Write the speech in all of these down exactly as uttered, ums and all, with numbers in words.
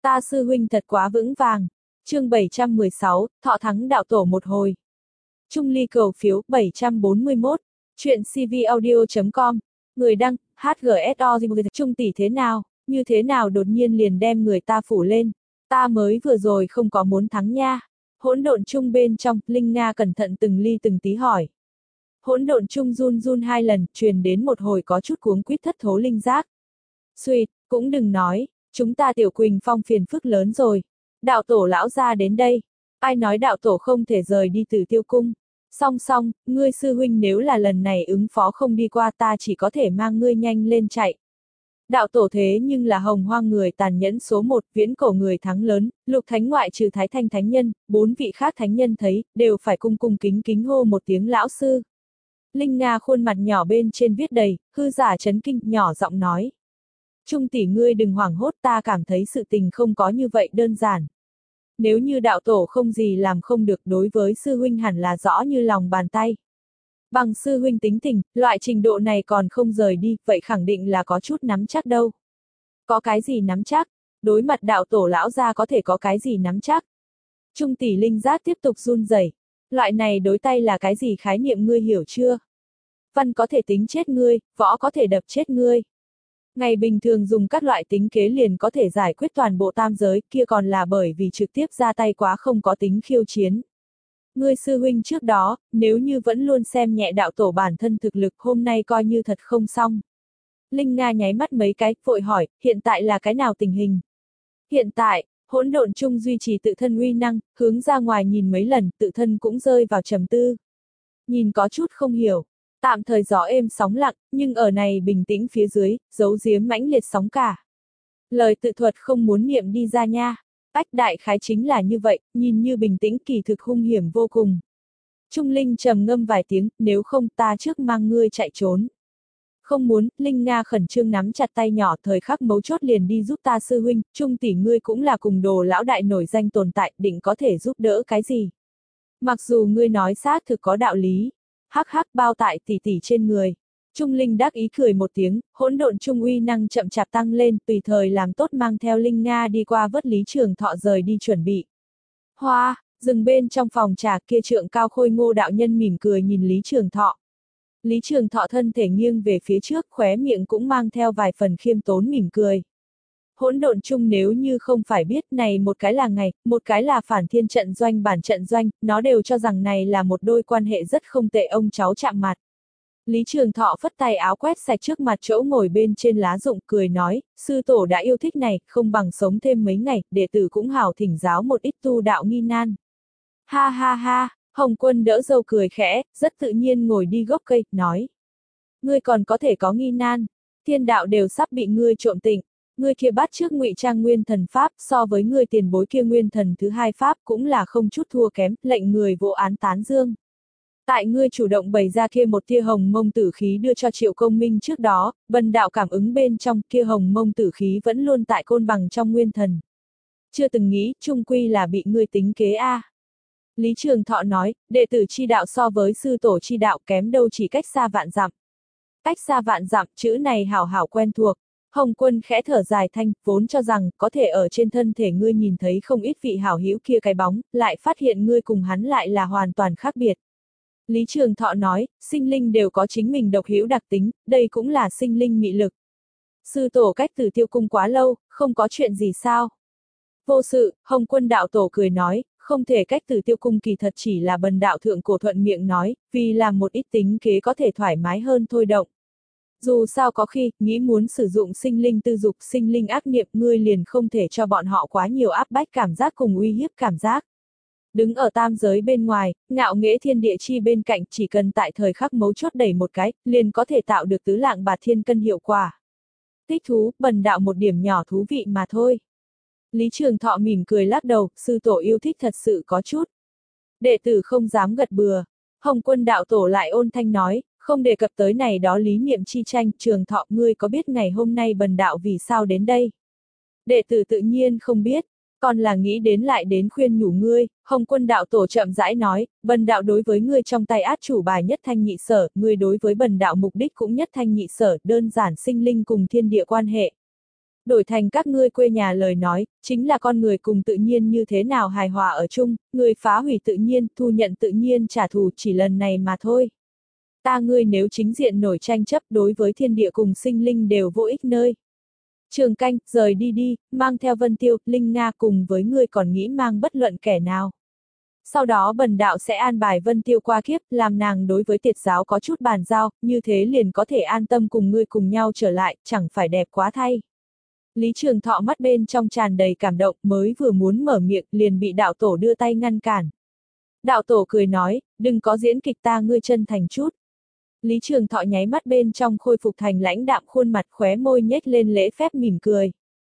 Ta sư huynh thật quá vững vàng. Chương bảy trăm mười sáu, thọ thắng đạo tổ một hồi. Trung ly cầu phiếu bảy trăm bốn mươi mốt, chuyện cvaudio chấm com, người đăng, hát giê ét o Trung tỷ thế nào, như thế nào đột nhiên liền đem người ta phủ lên, ta mới vừa rồi không có muốn thắng nha. Hỗn độn chung bên trong, Linh Nga cẩn thận từng ly từng tí hỏi. Hỗn độn chung run run hai lần, truyền đến một hồi có chút cuống quýt thất thố linh giác. Xuyệt, cũng đừng nói, chúng ta Tiểu Quỳnh Phong phiền phức lớn rồi. Đạo tổ lão ra đến đây. Ai nói đạo tổ không thể rời đi Tử Tiêu Cung. Song song, ngươi sư huynh nếu là lần này ứng phó không đi qua ta chỉ có thể mang ngươi nhanh lên chạy. Đạo tổ thế nhưng là hồng hoang người tàn nhẫn số một, viễn cổ người thắng lớn, lục thánh ngoại trừ Thái Thanh Thánh Nhân, bốn vị khác thánh nhân thấy, đều phải cung cung kính kính hô một tiếng lão sư. Linh Nga khuôn mặt nhỏ bên trên viết đầy, hư giả chấn kinh, nhỏ giọng nói. Trung tỷ ngươi đừng hoảng hốt, ta cảm thấy sự tình không có như vậy đơn giản. Nếu như đạo tổ không gì làm không được, đối với sư huynh hẳn là rõ như lòng bàn tay. Bằng sư huynh tính tình, loại trình độ này còn không rời đi, vậy khẳng định là có chút nắm chắc đâu. Có cái gì nắm chắc? Đối mặt đạo tổ lão gia có thể có cái gì nắm chắc? Trung tỷ linh giác tiếp tục run rẩy. Loại này đối tay là cái gì khái niệm ngươi hiểu chưa? Văn có thể tính chết ngươi, võ có thể đập chết ngươi. Ngày bình thường dùng các loại tính kế liền có thể giải quyết toàn bộ tam giới, kia còn là bởi vì trực tiếp ra tay quá không có tính khiêu chiến. Ngươi sư huynh trước đó, nếu như vẫn luôn xem nhẹ đạo tổ bản thân thực lực, hôm nay coi như thật không xong. Linh Nga nháy mắt mấy cái, vội hỏi, hiện tại là cái nào tình hình? Hiện tại, hỗn độn chung duy trì tự thân uy năng, hướng ra ngoài nhìn mấy lần, tự thân cũng rơi vào trầm tư. Nhìn có chút không hiểu. Tạm thời gió êm sóng lặng, nhưng ở này bình tĩnh phía dưới, giấu giếm mãnh liệt sóng cả. Lời tự thuật không muốn niệm đi ra nha. Ách đại khái chính là như vậy, nhìn như bình tĩnh kỳ thực hung hiểm vô cùng. Trung Linh trầm ngâm vài tiếng, nếu không ta trước mang ngươi chạy trốn. Không muốn, Linh Nga khẩn trương nắm chặt tay nhỏ, thời khắc mấu chốt liền đi giúp ta sư huynh, Trung tỷ ngươi cũng là cùng Đồ lão đại nổi danh tồn tại, định có thể giúp đỡ cái gì. Mặc dù ngươi nói xác thực có đạo lý. Hắc hắc bao tại tỷ tỷ trên người. Trung Linh đắc ý cười một tiếng, hỗn độn trung uy năng chậm chạp tăng lên, tùy thời làm tốt mang theo Linh Nga đi qua vớt Lý Trường Thọ rời đi chuẩn bị. Hoa, dừng bên trong phòng trà kia trượng cao khôi ngô đạo nhân mỉm cười nhìn Lý Trường Thọ. Lý Trường Thọ thân thể nghiêng về phía trước, khóe miệng cũng mang theo vài phần khiêm tốn mỉm cười. Hỗn độn chung nếu như không phải biết này một cái là ngày, một cái là phản thiên trận doanh bản trận doanh, nó đều cho rằng này là một đôi quan hệ rất không tệ ông cháu chạm mặt. Lý Trường Thọ phất tay áo quét sạch trước mặt chỗ ngồi bên trên lá rụng cười nói, sư tổ đã yêu thích này, không bằng sống thêm mấy ngày, đệ tử cũng hảo thỉnh giáo một ít tu đạo nghi nan. Ha ha ha, Hồng Quân đỡ dâu cười khẽ, rất tự nhiên ngồi đi gốc cây, nói. Ngươi còn có thể có nghi nan, thiên đạo đều sắp bị ngươi trộm tịnh. Ngươi kia bắt trước ngụy trang nguyên thần pháp, so với ngươi tiền bối kia nguyên thần thứ hai pháp cũng là không chút thua kém, lệnh người vô án tán dương. Tại ngươi chủ động bày ra kia một tia hồng mông tử khí đưa cho Triệu Công Minh trước đó, vân đạo cảm ứng bên trong kia hồng mông tử khí vẫn luôn tại côn bằng trong nguyên thần. Chưa từng nghĩ, chung quy là bị ngươi tính kế a. À. Lý Trường Thọ nói, đệ tử chi đạo so với sư tổ chi đạo kém đâu chỉ cách xa vạn dặm. Cách xa vạn dặm, chữ này hảo hảo quen thuộc. Hồng Quân khẽ thở dài thanh, vốn cho rằng, có thể ở trên thân thể ngươi nhìn thấy không ít vị hảo hữu kia cái bóng, lại phát hiện ngươi cùng hắn lại là hoàn toàn khác biệt. Lý Trường Thọ nói, sinh linh đều có chính mình độc hữu đặc tính, đây cũng là sinh linh mị lực. Sư tổ cách Tử Tiêu Cung quá lâu, không có chuyện gì sao? Vô sự, Hồng Quân đạo tổ cười nói, không thể cách Tử Tiêu Cung kỳ thật chỉ là bần đạo thượng cổ thuận miệng nói, vì làm một ít tính kế có thể thoải mái hơn thôi động. Dù sao có khi, nghĩ muốn sử dụng sinh linh tư dục, sinh linh ác niệm, ngươi liền không thể cho bọn họ quá nhiều áp bách cảm giác cùng uy hiếp cảm giác. Đứng ở tam giới bên ngoài, ngạo nghễ thiên địa chi bên cạnh, chỉ cần tại thời khắc mấu chốt đẩy một cái, liền có thể tạo được tứ lạng bạt thiên cân hiệu quả. Tích thú, bần đạo một điểm nhỏ thú vị mà thôi. Lý Trường Thọ mỉm cười lắc đầu, sư tổ yêu thích thật sự có chút. Đệ tử không dám gật bừa. Hồng Quân đạo tổ lại ôn thanh nói, không đề cập tới này đó lý niệm chi tranh, Trường Thọ ngươi có biết ngày hôm nay bần đạo vì sao đến đây? Đệ tử tự nhiên không biết, còn là nghĩ đến lại đến khuyên nhủ ngươi. Hồng Quân đạo tổ chậm rãi nói, bần đạo đối với ngươi trong tay át chủ bài nhất thanh nhị sở, ngươi đối với bần đạo mục đích cũng nhất thanh nhị sở, đơn giản sinh linh cùng thiên địa quan hệ. Đổi thành các ngươi quê nhà lời nói, chính là con người cùng tự nhiên như thế nào hài hòa ở chung, người phá hủy tự nhiên, thu nhận tự nhiên trả thù chỉ lần này mà thôi. Ta ngươi nếu chính diện nổi tranh chấp đối với thiên địa cùng sinh linh đều vô ích nơi. Trường Canh, rời đi đi, mang theo Vân Tiêu, Linh Nga cùng với ngươi còn nghĩ mang bất luận kẻ nào. Sau đó bần đạo sẽ an bài Vân Tiêu qua kiếp, làm nàng đối với tiệt giáo có chút bàn giao, như thế liền có thể an tâm cùng ngươi cùng nhau trở lại, chẳng phải đẹp quá thay. Lý Trường Thọ mắt bên trong tràn đầy cảm động, mới vừa muốn mở miệng, liền bị đạo tổ đưa tay ngăn cản. Đạo tổ cười nói, đừng có diễn kịch ta ngươi chân thành chút. Lý Trường Thọ nháy mắt bên trong khôi phục thành lãnh đạm khuôn mặt khóe môi nhếch lên lễ phép mỉm cười.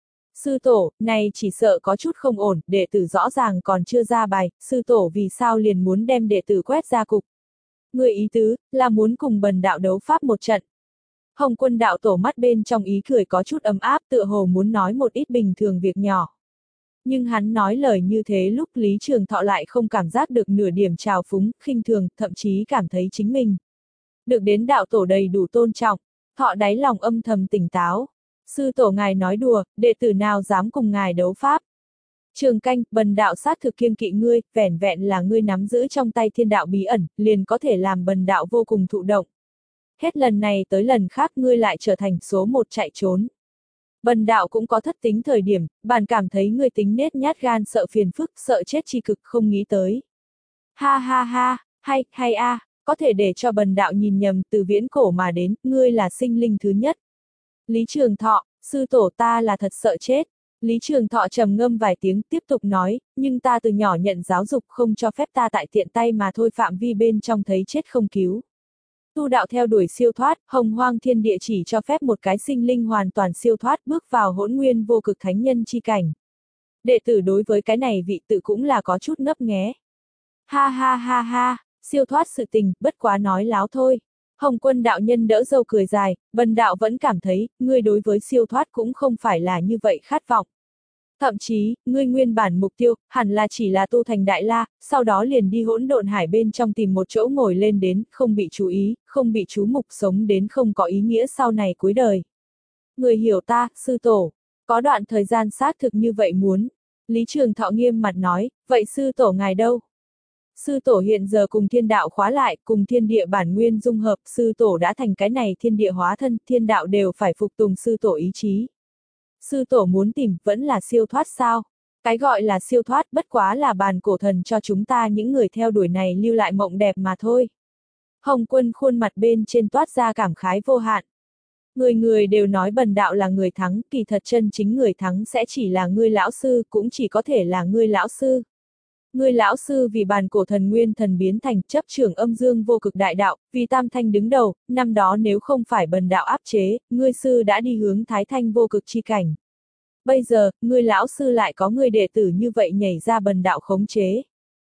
Sư tổ, này chỉ sợ có chút không ổn, đệ tử rõ ràng còn chưa ra bài, sư tổ vì sao liền muốn đem đệ tử quét ra cục. Người ý tứ, là muốn cùng bần đạo đấu pháp một trận. Hồng Quân đạo tổ mắt bên trong ý cười có chút ấm áp tựa hồ muốn nói một ít bình thường việc nhỏ. Nhưng hắn nói lời như thế lúc Lý Trường Thọ lại không cảm giác được nửa điểm trào phúng, khinh thường, thậm chí cảm thấy chính mình được đến đạo tổ đầy đủ tôn trọng, Thọ đáy lòng âm thầm tỉnh táo. Sư tổ ngài nói đùa, đệ tử nào dám cùng ngài đấu pháp. Trường Canh, bần đạo sát thực kiêng kỵ ngươi, vẻn vẹn là ngươi nắm giữ trong tay thiên đạo bí ẩn, liền có thể làm bần đạo vô cùng thụ động. Hết lần này tới lần khác ngươi lại trở thành số một chạy trốn. Bần đạo cũng có thất tính thời điểm, bản cảm thấy ngươi tính nết nhát gan sợ phiền phức, sợ chết chi cực không nghĩ tới. Ha ha ha, hay, hay a, à, có thể để cho bần đạo nhìn nhầm từ viễn cổ mà đến, ngươi là sinh linh thứ nhất. Lý Trường Thọ, sư tổ ta là thật sợ chết. Lý Trường Thọ trầm ngâm vài tiếng tiếp tục nói, nhưng ta từ nhỏ nhận giáo dục không cho phép ta tại tiện tay mà thôi phạm vi bên trong thấy chết không cứu. Tu đạo theo đuổi siêu thoát, hồng hoang thiên địa chỉ cho phép một cái sinh linh hoàn toàn siêu thoát bước vào hỗn nguyên vô cực thánh nhân chi cảnh. Đệ tử đối với cái này vị tự cũng là có chút ngấp nghé. Ha ha ha ha, siêu thoát sự tình, bất quá nói láo thôi. Hồng Quân đạo nhân đỡ dâu cười dài, bần đạo vẫn cảm thấy, ngươi đối với siêu thoát cũng không phải là như vậy khát vọng. Thậm chí, ngươi nguyên bản mục tiêu, hẳn là chỉ là tu thành đại la, sau đó liền đi hỗn độn hải bên trong tìm một chỗ ngồi lên đến, không bị chú ý, không bị chú mục sống đến không có ý nghĩa sau này cuối đời. Người hiểu ta, sư tổ, có đoạn thời gian xác thực như vậy muốn. Lý Trường Thọ nghiêm mặt nói, vậy sư tổ ngài đâu? Sư tổ hiện giờ cùng thiên đạo khóa lại, cùng thiên địa bản nguyên dung hợp, sư tổ đã thành cái này thiên địa hóa thân, thiên đạo đều phải phục tùng sư tổ ý chí. Sư tổ muốn tìm, vẫn là siêu thoát sao? Cái gọi là siêu thoát bất quá là bàn cổ thần cho chúng ta những người theo đuổi này lưu lại mộng đẹp mà thôi. Hồng Quân khuôn mặt bên trên toát ra cảm khái vô hạn. Người người đều nói bần đạo là người thắng, kỳ thật chân chính người thắng sẽ chỉ là ngươi lão sư, cũng chỉ có thể là ngươi lão sư. Ngươi lão sư vì bàn cổ thần nguyên thần biến thành chấp trưởng âm dương vô cực đại đạo, vì tam thanh đứng đầu, năm đó nếu không phải bần đạo áp chế, ngươi sư đã đi hướng thái thanh vô cực chi cảnh. Bây giờ, ngươi lão sư lại có ngươi đệ tử như vậy nhảy ra bần đạo khống chế.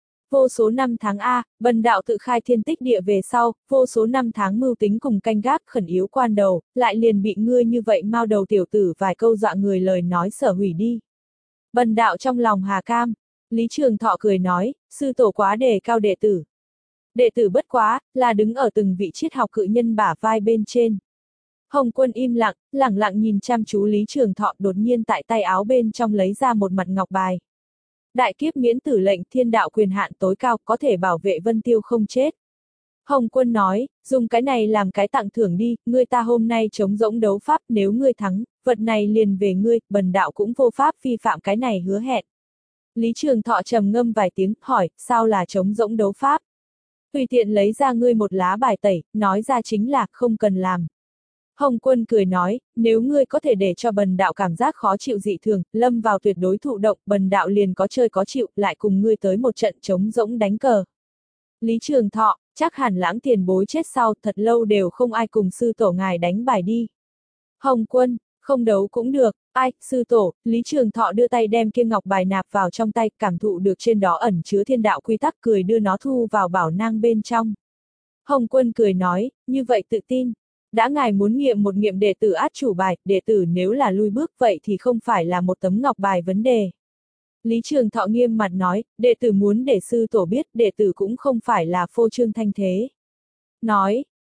Vô số năm tháng A, bần đạo tự khai thiên tích địa về sau, vô số năm tháng mưu tính cùng canh gác khẩn yếu quan đầu, lại liền bị ngươi như vậy mau đầu tiểu tử vài câu dọa người lời nói sở hủy đi. Bần đạo trong lòng hà cam. Lý Trường Thọ cười nói, sư tổ quá đề cao đệ tử. Đệ tử bất quá, là đứng ở từng vị triết học cự nhân bả vai bên trên. Hồng Quân im lặng, lẳng lặng nhìn chăm chú Lý Trường Thọ đột nhiên tại tay áo bên trong lấy ra một mặt ngọc bài. Đại kiếp miễn tử lệnh thiên đạo quyền hạn tối cao có thể bảo vệ Vân Tiêu không chết. Hồng Quân nói, dùng cái này làm cái tặng thưởng đi, ngươi ta hôm nay chống rỗng đấu pháp nếu ngươi thắng, vật này liền về ngươi, bần đạo cũng vô pháp vi phạm cái này hứa hẹn. Lý Trường Thọ trầm ngâm vài tiếng, hỏi, sao là chống rỗng đấu pháp? Tùy tiện lấy ra ngươi một lá bài tẩy, nói ra chính là, không cần làm. Hồng Quân cười nói, nếu ngươi có thể để cho bần đạo cảm giác khó chịu dị thường, lâm vào tuyệt đối thụ động, bần đạo liền có chơi có chịu, lại cùng ngươi tới một trận chống rỗng đánh cờ. Lý Trường Thọ, chắc hẳn Lãng tiền bối chết sau, thật lâu đều không ai cùng sư tổ ngài đánh bài đi. Hồng Quân, không đấu cũng được, ai, sư tổ, Lý Trường Thọ đưa tay đem kia ngọc bài nạp vào trong tay, cảm thụ được trên đó ẩn chứa thiên đạo quy tắc cười đưa nó thu vào bảo nang bên trong. Hồng Quân cười nói, như vậy tự tin. Đã ngài muốn nghiệm một nghiệm đệ tử át chủ bài, đệ tử nếu là lui bước vậy thì không phải là một tấm ngọc bài vấn đề. Lý Trường Thọ nghiêm mặt nói, đệ tử muốn để sư tổ biết, đệ tử cũng không phải là phô trương thanh thế. Nói,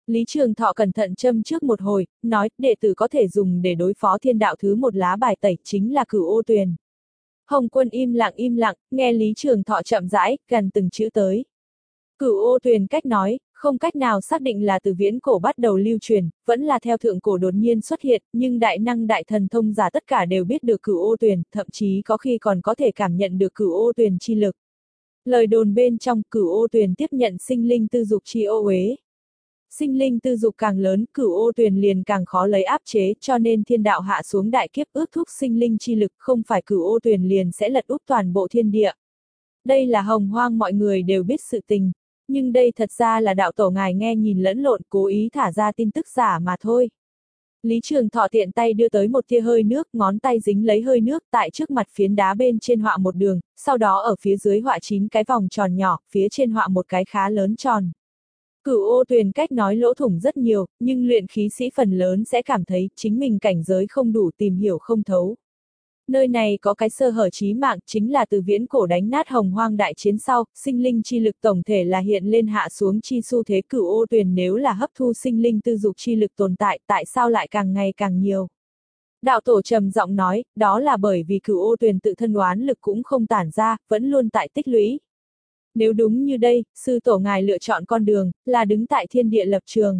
Lý Trường Thọ cẩn thận châm trước một hồi, nói, đệ tử có thể dùng để đối phó thiên đạo thứ một lá bài tẩy chính là Cửu Ô Tuyền. Hồng Quân im lặng im lặng, nghe Lý Trường Thọ chậm rãi, gần từng chữ tới. Cửu Ô Tuyền cách nói, không cách nào xác định là từ viễn cổ bắt đầu lưu truyền, vẫn là theo thượng cổ đột nhiên xuất hiện, nhưng đại năng đại thần thông giả tất cả đều biết được Cửu Ô Tuyền, thậm chí có khi còn có thể cảm nhận được Cửu Ô Tuyền chi lực. Lời đồn bên trong, Cửu Ô Tuyền tiếp nhận sinh linh tư dục chi ô uế. Sinh linh tư dục càng lớn, Cửu Ô Tuyền liền càng khó lấy áp chế, cho nên thiên đạo hạ xuống đại kiếp ước thúc sinh linh chi lực, không phải Cửu Ô Tuyền liền sẽ lật úp toàn bộ thiên địa. Đây là hồng hoang mọi người đều biết sự tình, nhưng đây thật ra là đạo tổ ngài nghe nhìn lẫn lộn, cố ý thả ra tin tức giả mà thôi. Lý Trường Thọ tiện tay đưa tới một tia hơi nước, ngón tay dính lấy hơi nước, tại trước mặt phiến đá bên trên họa một đường, sau đó ở phía dưới họa chín cái vòng tròn nhỏ, phía trên họa một cái khá lớn tròn. Cửu Ô Tuyền cách nói lỗ thủng rất nhiều, nhưng luyện khí sĩ phần lớn sẽ cảm thấy chính mình cảnh giới không đủ, tìm hiểu không thấu. Nơi này có cái sơ hở chí mạng, chính là từ viễn cổ đánh nát hồng hoang đại chiến sau, sinh linh chi lực tổng thể là hiện lên hạ xuống chi xu thế. Cửu Ô Tuyền nếu là hấp thu sinh linh tư dục chi lực tồn tại, tại sao lại càng ngày càng nhiều? Đạo tổ trầm giọng nói, đó là bởi vì Cửu Ô Tuyền tự thân oán lực cũng không tản ra, vẫn luôn tại tích lũy. Nếu đúng như đây, sư tổ ngài lựa chọn con đường, là đứng tại thiên địa lập trường.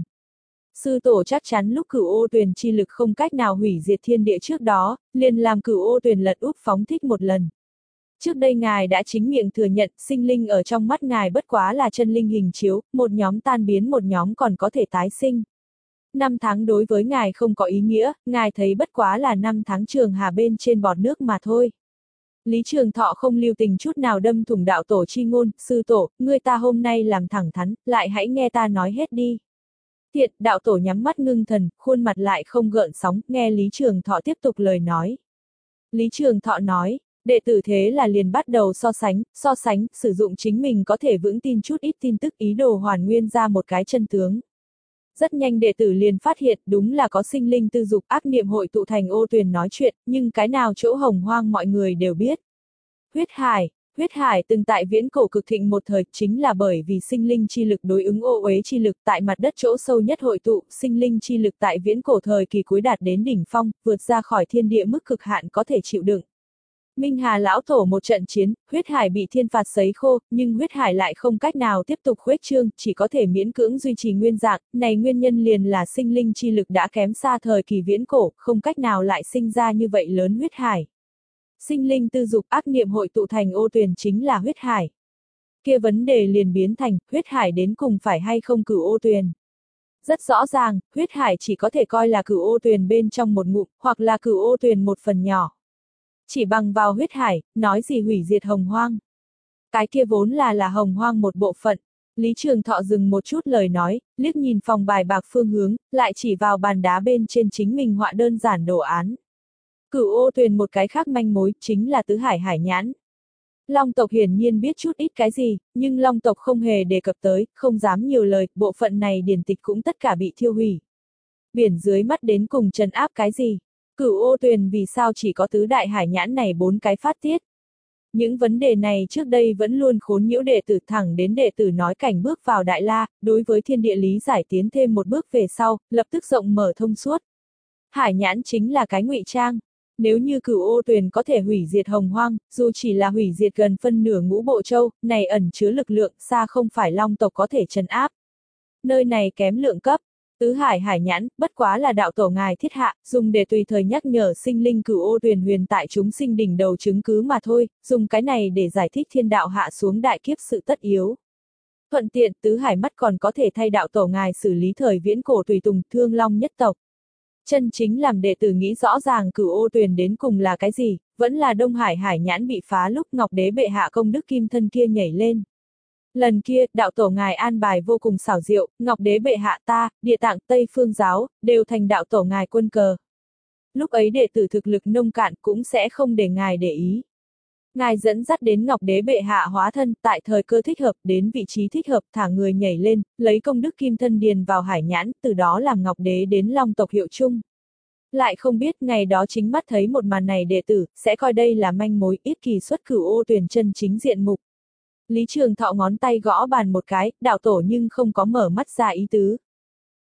Sư tổ chắc chắn lúc Cửu Ô Tuyền chi lực không cách nào hủy diệt thiên địa trước đó, liền làm Cửu Ô Tuyền lật úp phóng thích một lần. Trước đây ngài đã chính miệng thừa nhận, sinh linh ở trong mắt ngài bất quá là chân linh hình chiếu, một nhóm tan biến một nhóm còn có thể tái sinh. Năm tháng đối với ngài không có ý nghĩa, ngài thấy bất quá là năm tháng trường hà bên trên bọt nước mà thôi. Lý Trường Thọ không lưu tình chút nào đâm thủng đạo tổ chi ngôn, sư tổ, ngươi ta hôm nay làm thẳng thắn, lại hãy nghe ta nói hết đi. Thiệt, đạo tổ nhắm mắt ngưng thần, khuôn mặt lại không gợn sóng, nghe Lý Trường Thọ tiếp tục lời nói. Lý Trường Thọ nói, đệ tử thế là liền bắt đầu so sánh, so sánh, sử dụng chính mình có thể vững tin chút ít tin tức ý đồ hoàn nguyên ra một cái chân tướng. Rất nhanh đệ tử liền phát hiện đúng là có sinh linh tư dục ác niệm hội tụ thành Ô Tuyền nói chuyện, nhưng cái nào chỗ hồng hoang mọi người đều biết. Huyết hải, huyết hải từng tại viễn cổ cực thịnh một thời, chính là bởi vì sinh linh chi lực đối ứng ô uế chi lực tại mặt đất chỗ sâu nhất hội tụ, sinh linh chi lực tại viễn cổ thời kỳ cuối đạt đến đỉnh phong, vượt ra khỏi thiên địa mức cực hạn có thể chịu đựng. Minh Hà lão tổ một trận chiến, huyết hải bị thiên phạt sấy khô, nhưng huyết hải lại không cách nào tiếp tục khuếch trương, chỉ có thể miễn cưỡng duy trì nguyên dạng, này nguyên nhân liền là sinh linh chi lực đã kém xa thời kỳ viễn cổ, không cách nào lại sinh ra như vậy lớn huyết hải. Sinh linh tư dục ác niệm hội tụ thành Ô Tuyền chính là huyết hải. Kia vấn đề liền biến thành, huyết hải đến cùng phải hay không Cửu Ô Tuyền. Rất rõ ràng, huyết hải chỉ có thể coi là Cửu Ô Tuyền bên trong một ngụm, hoặc là Cửu Ô Tuyền một phần nhỏ. Chỉ bằng vào huyết hải, nói gì hủy diệt hồng hoang. Cái kia vốn là là hồng hoang một bộ phận. Lý Trường Thọ dừng một chút lời nói, liếc nhìn phòng bài bạc phương hướng, lại chỉ vào bàn đá bên trên chính mình họa đơn giản đồ án. Cửu Ô Tuyền một cái khác manh mối, chính là tứ hải hải nhãn. Long tộc hiển nhiên biết chút ít cái gì, nhưng Long tộc không hề đề cập tới, không dám nhiều lời, bộ phận này điển tịch cũng tất cả bị thiêu hủy. Biển dưới mắt đến cùng trấn áp cái gì? Cửu Ô Tuyền vì sao chỉ có tứ đại hải nhãn này bốn cái phát tiết? Những vấn đề này trước đây vẫn luôn khốn nhiễu đệ tử, thẳng đến đệ tử nói cảnh bước vào Đại La, đối với thiên địa lý giải tiến thêm một bước về sau, lập tức rộng mở thông suốt. Hải nhãn chính là cái ngụy trang. Nếu như Cửu Ô Tuyền có thể hủy diệt hồng hoang, dù chỉ là hủy diệt gần phân nửa ngũ bộ châu, này ẩn chứa lực lượng xa không phải Long tộc có thể trấn áp. Nơi này kém lượng cấp. Tứ hải hải nhãn, bất quá là đạo tổ ngài thiết hạ, dùng để tùy thời nhắc nhở sinh linh Cửu Ô Tuyền huyền tại chúng sinh đỉnh đầu chứng cứ mà thôi, dùng cái này để giải thích thiên đạo hạ xuống đại kiếp sự tất yếu. Thuận tiện, tứ hải mắt còn có thể thay đạo tổ ngài xử lý thời viễn cổ tùy tùng thương long nhất tộc. Chân chính làm đệ tử nghĩ rõ ràng Cửu Ô Tuyền đến cùng là cái gì, vẫn là Đông Hải hải nhãn bị phá lúc Ngọc Đế bệ hạ công đức kim thân kia nhảy lên. Lần kia, đạo tổ ngài an bài vô cùng xảo diệu, Ngọc Đế bệ hạ ta, Địa Tạng, Tây Phương giáo, đều thành đạo tổ ngài quân cờ. Lúc ấy đệ tử thực lực nông cạn cũng sẽ không để ngài để ý. Ngài dẫn dắt đến Ngọc Đế bệ hạ hóa thân, tại thời cơ thích hợp, đến vị trí thích hợp, thả người nhảy lên, lấy công đức kim thân điền vào hải nhãn, từ đó làm Ngọc Đế đến Long tộc hiệu chung. Lại không biết ngày đó chính mắt thấy một màn này đệ tử, sẽ coi đây là manh mối, ít kỳ xuất Cửu Ô Tuyền chân chính diện mục. Lý Trường Thọ ngón tay gõ bàn một cái, đạo tổ nhưng không có mở mắt ra ý tứ.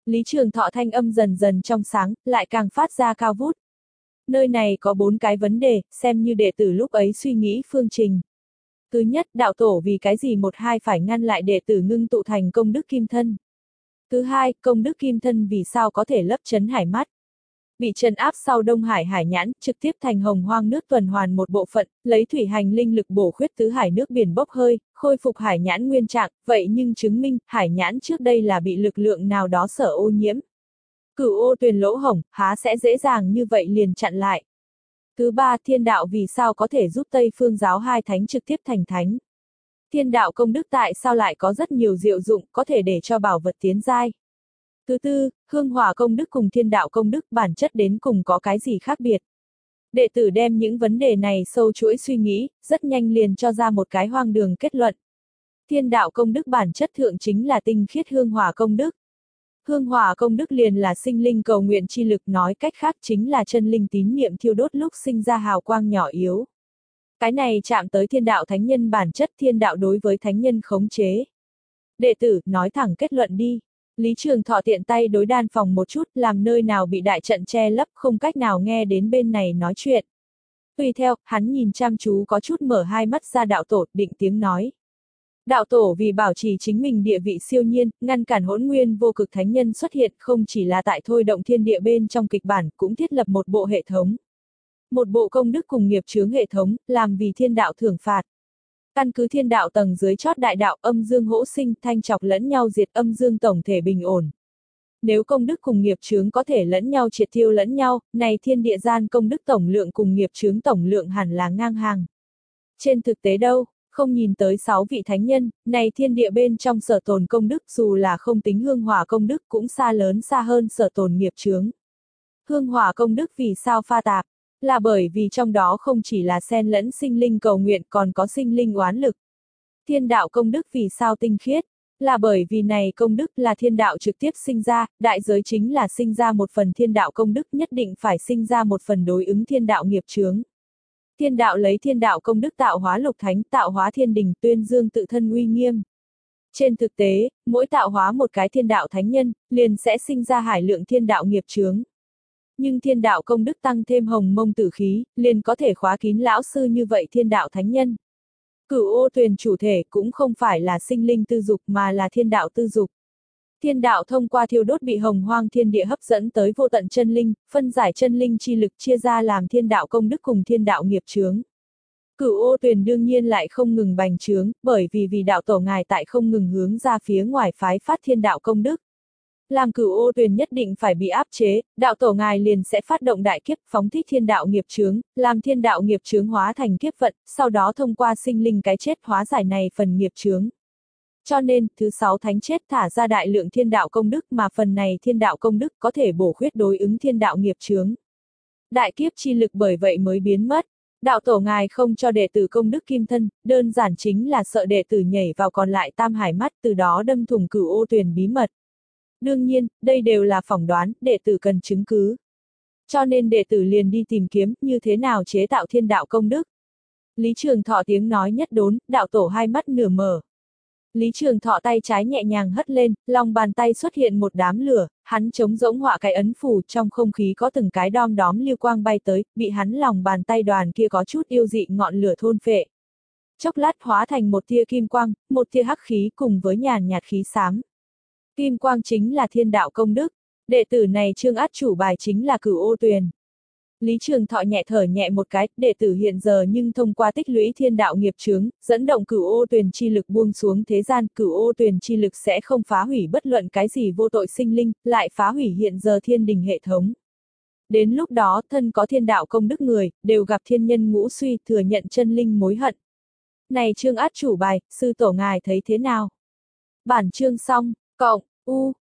Lý Trường Thọ thanh âm dần dần trong sáng, lại càng phát ra cao vút. Nơi này có bốn cái vấn đề, xem như đệ tử lúc ấy suy nghĩ phương trình. Thứ nhất, đạo tổ vì cái gì một hai phải ngăn lại đệ tử ngưng tụ thành công đức kim thân. Thứ hai, công đức kim thân vì sao có thể lấp chấn hải mắt. Bị trấn áp sau Đông Hải hải nhãn, trực tiếp thành hồng hoang nước tuần hoàn một bộ phận, lấy thủy hành linh lực bổ khuyết tứ hải nước biển bốc hơi, khôi phục hải nhãn nguyên trạng, vậy nhưng chứng minh, hải nhãn trước đây là bị lực lượng nào đó sở ô nhiễm. Cửu ô tuyền lỗ hổng, há sẽ dễ dàng như vậy liền chặn lại. Thứ ba, thiên đạo vì sao có thể giúp Tây Phương giáo hai thánh trực tiếp thành thánh. Thiên đạo công đức tại sao lại có rất nhiều diệu dụng, có thể để cho bảo vật tiến giai. Thứ tư, hương hỏa công đức cùng thiên đạo công đức bản chất đến cùng có cái gì khác biệt. Đệ tử đem những vấn đề này sâu chuỗi suy nghĩ, rất nhanh liền cho ra một cái hoang đường kết luận. Thiên đạo công đức bản chất thượng chính là tinh khiết hương hỏa công đức. Hương hỏa công đức liền là sinh linh cầu nguyện chi lực, nói cách khác chính là chân linh tín niệm thiêu đốt lúc sinh ra hào quang nhỏ yếu. Cái này chạm tới thiên đạo thánh nhân bản chất, thiên đạo đối với thánh nhân khống chế. Đệ tử, nói thẳng kết luận đi. Lý Trường Thọ tiện tay đối đan phòng một chút, làm nơi nào bị đại trận che lấp, không cách nào nghe đến bên này nói chuyện. Tùy theo, hắn nhìn chăm chú có chút mở hai mắt ra đạo tổ, định tiếng nói. Đạo tổ vì bảo trì chính mình địa vị siêu nhiên, ngăn cản hỗn nguyên vô cực thánh nhân xuất hiện, không chỉ là tại thôi động thiên địa bên trong kịch bản, cũng thiết lập một bộ hệ thống. Một bộ công đức cùng nghiệp chướng hệ thống, làm vì thiên đạo thưởng phạt. Căn cứ thiên đạo tầng dưới chót đại đạo, âm dương hỗ sinh, thanh chọc lẫn nhau diệt, âm dương tổng thể bình ổn. Nếu công đức cùng nghiệp chướng có thể lẫn nhau triệt tiêu lẫn nhau, này thiên địa gian công đức tổng lượng cùng nghiệp chướng tổng lượng hẳn là ngang hàng. Trên thực tế đâu, không nhìn tới sáu vị thánh nhân, này thiên địa bên trong sở tồn công đức dù là không tính hương hỏa công đức cũng xa lớn xa hơn sở tồn nghiệp chướng. Hương hỏa công đức vì sao pha tạp? Là bởi vì trong đó không chỉ là xen lẫn sinh linh cầu nguyện còn có sinh linh oán lực. Thiên đạo công đức vì sao tinh khiết? Là bởi vì này công đức là thiên đạo trực tiếp sinh ra, đại giới chính là sinh ra một phần thiên đạo công đức, nhất định phải sinh ra một phần đối ứng thiên đạo nghiệp chướng. Thiên đạo lấy thiên đạo công đức tạo hóa lục thánh, tạo hóa thiên đình, tuyên dương tự thân uy nghiêm. Trên thực tế, mỗi tạo hóa một cái thiên đạo thánh nhân, liền sẽ sinh ra hải lượng thiên đạo nghiệp chướng. Nhưng thiên đạo công đức tăng thêm hồng mông tử khí, liền có thể khóa kín lão sư như vậy thiên đạo thánh nhân. Cửu ô tuyền chủ thể cũng không phải là sinh linh tư dục mà là thiên đạo tư dục. Thiên đạo thông qua thiêu đốt bị hồng hoang thiên địa hấp dẫn tới vô tận chân linh, phân giải chân linh chi lực chia ra làm thiên đạo công đức cùng thiên đạo nghiệp chướng. Cửu ô tuyền đương nhiên lại không ngừng bành trướng, bởi vì vì đạo tổ ngài tại không ngừng hướng ra phía ngoài phái phát thiên đạo công đức. Làm cửu ô tuyền nhất định phải bị áp chế, đạo tổ ngài liền sẽ phát động đại kiếp phóng thích thiên đạo nghiệp chướng, làm thiên đạo nghiệp chướng hóa thành kiếp vận, sau đó thông qua sinh linh cái chết hóa giải này phần nghiệp chướng. Cho nên, thứ sáu thánh chết thả ra đại lượng thiên đạo công đức mà phần này thiên đạo công đức có thể bổ khuyết đối ứng thiên đạo nghiệp chướng. Đại kiếp chi lực bởi vậy mới biến mất. Đạo tổ ngài không cho đệ tử công đức kim thân, đơn giản chính là sợ đệ tử nhảy vào còn lại tam hải mắt từ đó đâm thủng cửu ô tuyền bí mật. Đương nhiên, đây đều là phỏng đoán, đệ tử cần chứng cứ. Cho nên đệ tử liền đi tìm kiếm như thế nào chế tạo thiên đạo công đức. Lý Trường Thọ tiếng nói nhất đốn, đạo tổ hai mắt nửa mở. Lý Trường Thọ tay trái nhẹ nhàng hất lên, lòng bàn tay xuất hiện một đám lửa, hắn chống rỗng họa cái ấn phù, trong không khí có từng cái đom đóm lưu quang bay tới, bị hắn lòng bàn tay đoàn kia có chút yêu dị ngọn lửa thôn phệ. Chốc lát hóa thành một tia kim quang, một tia hắc khí cùng với nhàn nhạt khí xám. Kim quang chính là thiên đạo công đức, đệ tử này trương át chủ bài chính là cửu ô tuyền. Lý Trường Thọ nhẹ thở nhẹ một cái, đệ tử hiện giờ nhưng thông qua tích lũy thiên đạo nghiệp chướng, dẫn động cửu ô tuyền chi lực buông xuống thế gian, cửu ô tuyền chi lực sẽ không phá hủy bất luận cái gì vô tội sinh linh, lại phá hủy hiện giờ thiên đình hệ thống. Đến lúc đó, thân có thiên đạo công đức người, đều gặp thiên nhân ngũ suy, thừa nhận chân linh mối hận. Này chương át chủ bài, sư tổ ngài thấy thế nào? Bản chương xong, cộng, u,